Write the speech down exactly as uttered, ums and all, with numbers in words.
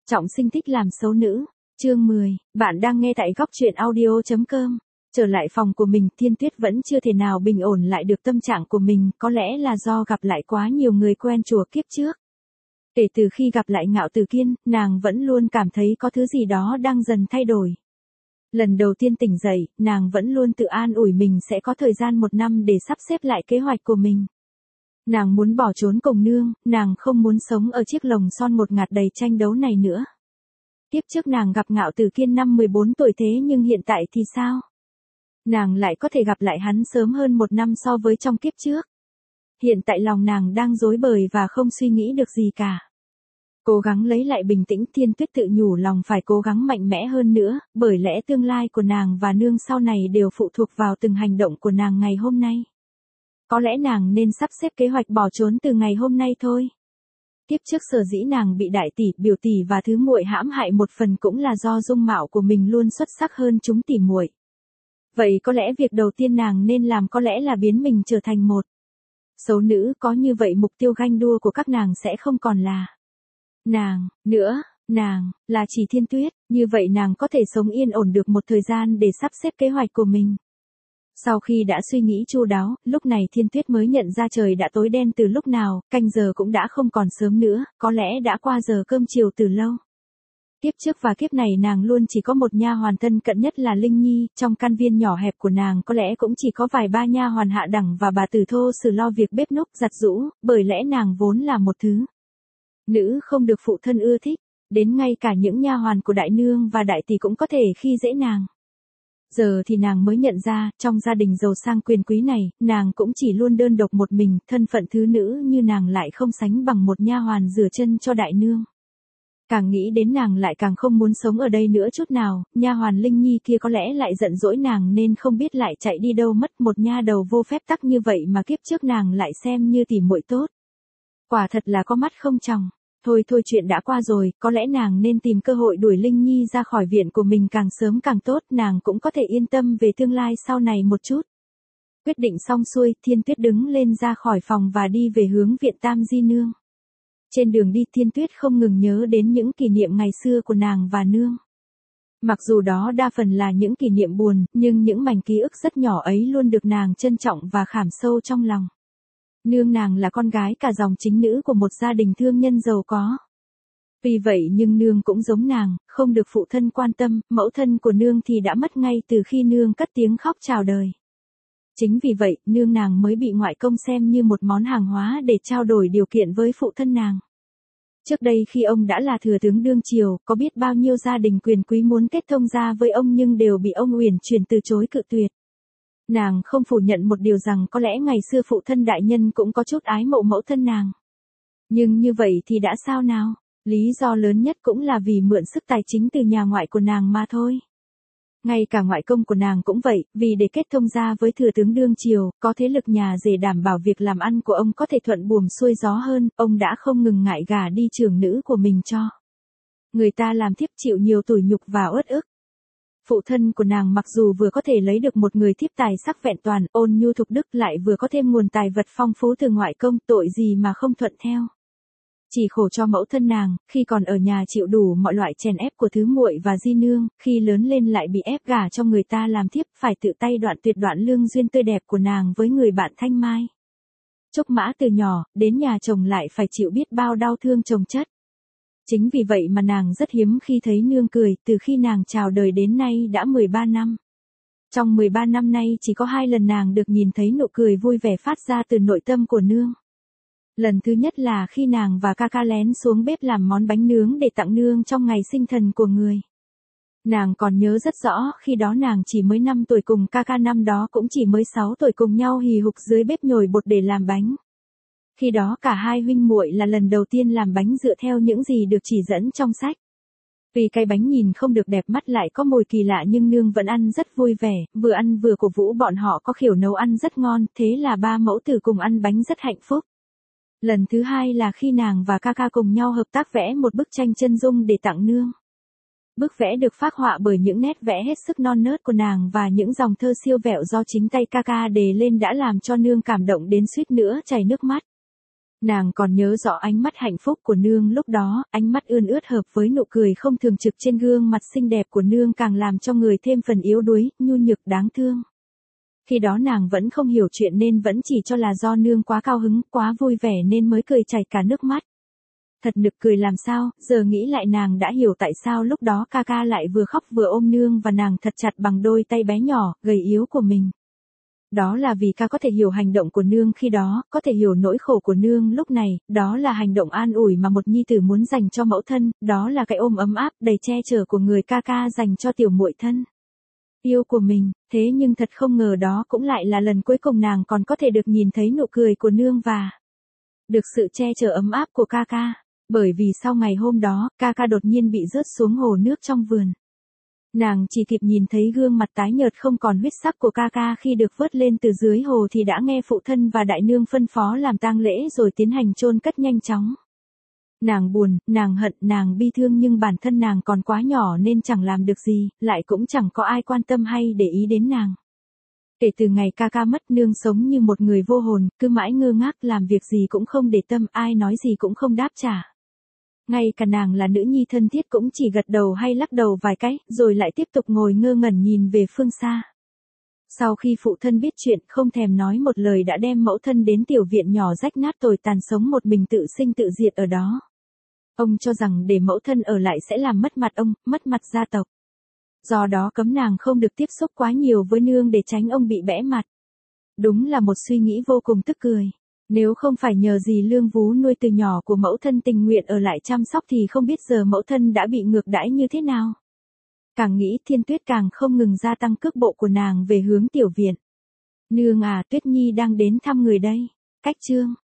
Trọng sinh thích làm xấu nữ. Chương mười, bạn đang nghe tại góc truyện audio.com. Trở lại phòng của mình, Thiên Tuyết vẫn chưa thể nào bình ổn lại được tâm trạng của mình, có lẽ là do gặp lại quá nhiều người quen chùa kiếp trước. Kể từ khi gặp lại Ngạo Tử Kiên, nàng vẫn luôn cảm thấy có thứ gì đó đang dần thay đổi. Lần đầu tiên tỉnh dậy, nàng vẫn luôn tự an ủi mình sẽ có thời gian một năm để sắp xếp lại kế hoạch của mình. Nàng muốn bỏ trốn cùng nương, nàng không muốn sống ở chiếc lồng son một ngạt đầy tranh đấu này nữa. Tiếp trước nàng gặp Ngạo Tử Kiên năm mười bốn tuổi thế nhưng hiện tại thì sao? Nàng lại có thể gặp lại hắn sớm hơn một năm so với trong kiếp trước. Hiện tại lòng nàng đang rối bời và không suy nghĩ được gì cả. Cố gắng lấy lại bình tĩnh, Thiên Tuyết tự nhủ lòng phải cố gắng mạnh mẽ hơn nữa, bởi lẽ tương lai của nàng và nương sau này đều phụ thuộc vào từng hành động của nàng ngày hôm nay. Có lẽ nàng nên sắp xếp kế hoạch bỏ trốn từ ngày hôm nay thôi. Tiếp trước sở dĩ nàng bị đại tỷ, biểu tỷ và thứ muội hãm hại một phần cũng là do dung mạo của mình luôn xuất sắc hơn chúng tỷ muội. Vậy có lẽ việc đầu tiên nàng nên làm có lẽ là biến mình trở thành một xấu nữ, có như vậy mục tiêu ganh đua của các nàng sẽ không còn là nàng nữa, nàng là chỉ Thiên Tuyết, như vậy nàng có thể sống yên ổn được một thời gian để sắp xếp kế hoạch của mình. Sau khi đã suy nghĩ chu đáo, lúc này Thiên Tuyết mới nhận ra trời đã tối đen từ lúc nào, canh giờ cũng đã không còn sớm nữa, có lẽ đã qua giờ cơm chiều từ lâu. Kiếp trước và kiếp này nàng luôn chỉ có một nha hoàn thân cận nhất là Linh Nhi, trong căn viên nhỏ hẹp của nàng có lẽ cũng chỉ có vài ba nha hoàn hạ đẳng và bà tử thô sử lo việc bếp núc giặt giũ, bởi lẽ nàng vốn là một thứ nữ không được phụ thân ưa thích, đến ngay cả những nha hoàn của đại nương và đại tỷ cũng có thể khi dễ nàng. Giờ thì nàng mới nhận ra, trong gia đình giàu sang quyền quý này, nàng cũng chỉ luôn đơn độc một mình, thân phận thứ nữ như nàng lại không sánh bằng một nha hoàn rửa chân cho đại nương. Càng nghĩ đến nàng lại càng không muốn sống ở đây nữa chút nào, nha hoàn Linh Nhi kia có lẽ lại giận dỗi nàng nên không biết lại chạy đi đâu mất, một nha đầu vô phép tắc như vậy mà kiếp trước nàng lại xem như tỉ muội tốt. Quả thật là có mắt không tròng. Thôi thôi chuyện đã qua rồi, có lẽ nàng nên tìm cơ hội đuổi Linh Nhi ra khỏi viện của mình càng sớm càng tốt, nàng cũng có thể yên tâm về tương lai sau này một chút. Quyết định xong xuôi, Thiên Tuyết đứng lên ra khỏi phòng và đi về hướng viện Tam Di Nương. Trên đường đi, Thiên Tuyết không ngừng nhớ đến những kỷ niệm ngày xưa của nàng và nương. Mặc dù đó đa phần là những kỷ niệm buồn, nhưng những mảnh ký ức rất nhỏ ấy luôn được nàng trân trọng và khảm sâu trong lòng. Nương nàng là con gái cả dòng chính nữ của một gia đình thương nhân giàu có. Vì vậy nhưng nương cũng giống nàng, không được phụ thân quan tâm, mẫu thân của nương thì đã mất ngay từ khi nương cất tiếng khóc chào đời. Chính vì vậy, nương nàng mới bị ngoại công xem như một món hàng hóa để trao đổi điều kiện với phụ thân nàng. Trước đây khi ông đã là thừa tướng đương triều, có biết bao nhiêu gia đình quyền quý muốn kết thông gia với ông nhưng đều bị ông uyển chuyển từ chối cự tuyệt. Nàng không phủ nhận một điều rằng có lẽ ngày xưa phụ thân đại nhân cũng có chút ái mộ mẫu thân nàng. Nhưng như vậy thì đã sao nào? Lý do lớn nhất cũng là vì mượn sức tài chính từ nhà ngoại của nàng mà thôi. Ngay cả ngoại công của nàng cũng vậy, vì để kết thông gia với thừa tướng đương triều, có thế lực nhà rể đảm bảo việc làm ăn của ông có thể thuận buồm xuôi gió hơn, ông đã không ngừng ngại gả đi trưởng nữ của mình cho người ta làm thiếp, chịu nhiều tủi nhục và uất ức. Phụ thân của nàng mặc dù vừa có thể lấy được một người thiếp tài sắc vẹn toàn, ôn nhu thục đức, lại vừa có thêm nguồn tài vật phong phú từ ngoại công, tội gì mà không thuận theo. Chỉ khổ cho mẫu thân nàng, khi còn ở nhà chịu đủ mọi loại chèn ép của thứ muội và di nương, khi lớn lên lại bị ép gả cho người ta làm thiếp, phải tự tay đoạn tuyệt đoạn lương duyên tươi đẹp của nàng với người bạn Thanh Mai. Trúc Mã từ nhỏ, đến nhà chồng lại phải chịu biết bao đau thương chồng chất. Chính vì vậy mà nàng rất hiếm khi thấy nương cười, từ khi nàng chào đời đến nay đã mười ba năm. Trong mười ba năm nay chỉ có hai lần nàng được nhìn thấy nụ cười vui vẻ phát ra từ nội tâm của nương. Lần thứ nhất là khi nàng và ca ca lén xuống bếp làm món bánh nướng để tặng nương trong ngày sinh thần của người. Nàng còn nhớ rất rõ, khi đó nàng chỉ mới năm tuổi, cùng ca ca năm đó cũng chỉ mới sáu tuổi, cùng nhau hì hục dưới bếp nhồi bột để làm bánh. Khi đó cả hai huynh muội là lần đầu tiên làm bánh dựa theo những gì được chỉ dẫn trong sách. Vì cái bánh nhìn không được đẹp mắt lại có mùi kỳ lạ nhưng nương vẫn ăn rất vui vẻ, vừa ăn vừa cổ vũ bọn họ có khẩu nấu ăn rất ngon, thế là ba mẫu tử cùng ăn bánh rất hạnh phúc. Lần thứ hai là khi nàng và ca ca cùng nhau hợp tác vẽ một bức tranh chân dung để tặng nương. Bức vẽ được phác họa bởi những nét vẽ hết sức non nớt của nàng và những dòng thơ siêu vẹo do chính tay ca ca đề lên đã làm cho nương cảm động đến suýt nữa chảy nước mắt. Nàng còn nhớ rõ ánh mắt hạnh phúc của nương lúc đó, ánh mắt ươn ướt hợp với nụ cười không thường trực trên gương mặt xinh đẹp của nương càng làm cho người thêm phần yếu đuối, nhu nhược đáng thương. Khi đó nàng vẫn không hiểu chuyện nên vẫn chỉ cho là do nương quá cao hứng, quá vui vẻ nên mới cười chảy cả nước mắt. Thật nực cười làm sao, giờ nghĩ lại nàng đã hiểu tại sao lúc đó ca ca lại vừa khóc vừa ôm nương và nàng thật chặt bằng đôi tay bé nhỏ, gầy yếu của mình. Đó là vì ca có thể hiểu hành động của nương khi đó, có thể hiểu nỗi khổ của nương lúc này, đó là hành động an ủi mà một nhi tử muốn dành cho mẫu thân, đó là cái ôm ấm áp, đầy che chở của người ca ca dành cho tiểu muội thân yêu của mình, thế nhưng thật không ngờ đó cũng lại là lần cuối cùng nàng còn có thể được nhìn thấy nụ cười của nương và được sự che chở ấm áp của ca ca, bởi vì sau ngày hôm đó, ca ca đột nhiên bị rớt xuống hồ nước trong vườn. Nàng chỉ kịp nhìn thấy gương mặt tái nhợt không còn huyết sắc của ca ca khi được vớt lên từ dưới hồ thì đã nghe phụ thân và đại nương phân phó làm tang lễ rồi tiến hành chôn cất nhanh chóng. Nàng buồn, nàng hận, nàng bi thương nhưng bản thân nàng còn quá nhỏ nên chẳng làm được gì, lại cũng chẳng có ai quan tâm hay để ý đến nàng. Kể từ ngày ca ca mất nương sống như một người vô hồn, cứ mãi ngơ ngác làm việc gì cũng không để tâm, ai nói gì cũng không đáp trả. Ngay cả nàng là nữ nhi thân thiết cũng chỉ gật đầu hay lắc đầu vài cái, rồi lại tiếp tục ngồi ngơ ngẩn nhìn về phương xa. Sau khi phụ thân biết chuyện không thèm nói một lời đã đem mẫu thân đến tiểu viện nhỏ rách nát tồi tàn sống một mình tự sinh tự diệt ở đó. Ông cho rằng để mẫu thân ở lại sẽ làm mất mặt ông, mất mặt gia tộc. Do đó cấm nàng không được tiếp xúc quá nhiều với nương để tránh ông bị bẽ mặt. Đúng là một suy nghĩ vô cùng tức cười. Nếu không phải nhờ gì lương vú nuôi từ nhỏ của mẫu thân tình nguyện ở lại chăm sóc thì không biết giờ mẫu thân đã bị ngược đãi như thế nào. Càng nghĩ Thiên Tuyết càng không ngừng gia tăng cước bộ của nàng về hướng tiểu viện. Nương à, Tuyết Nhi đang đến thăm người đây. Cách chương.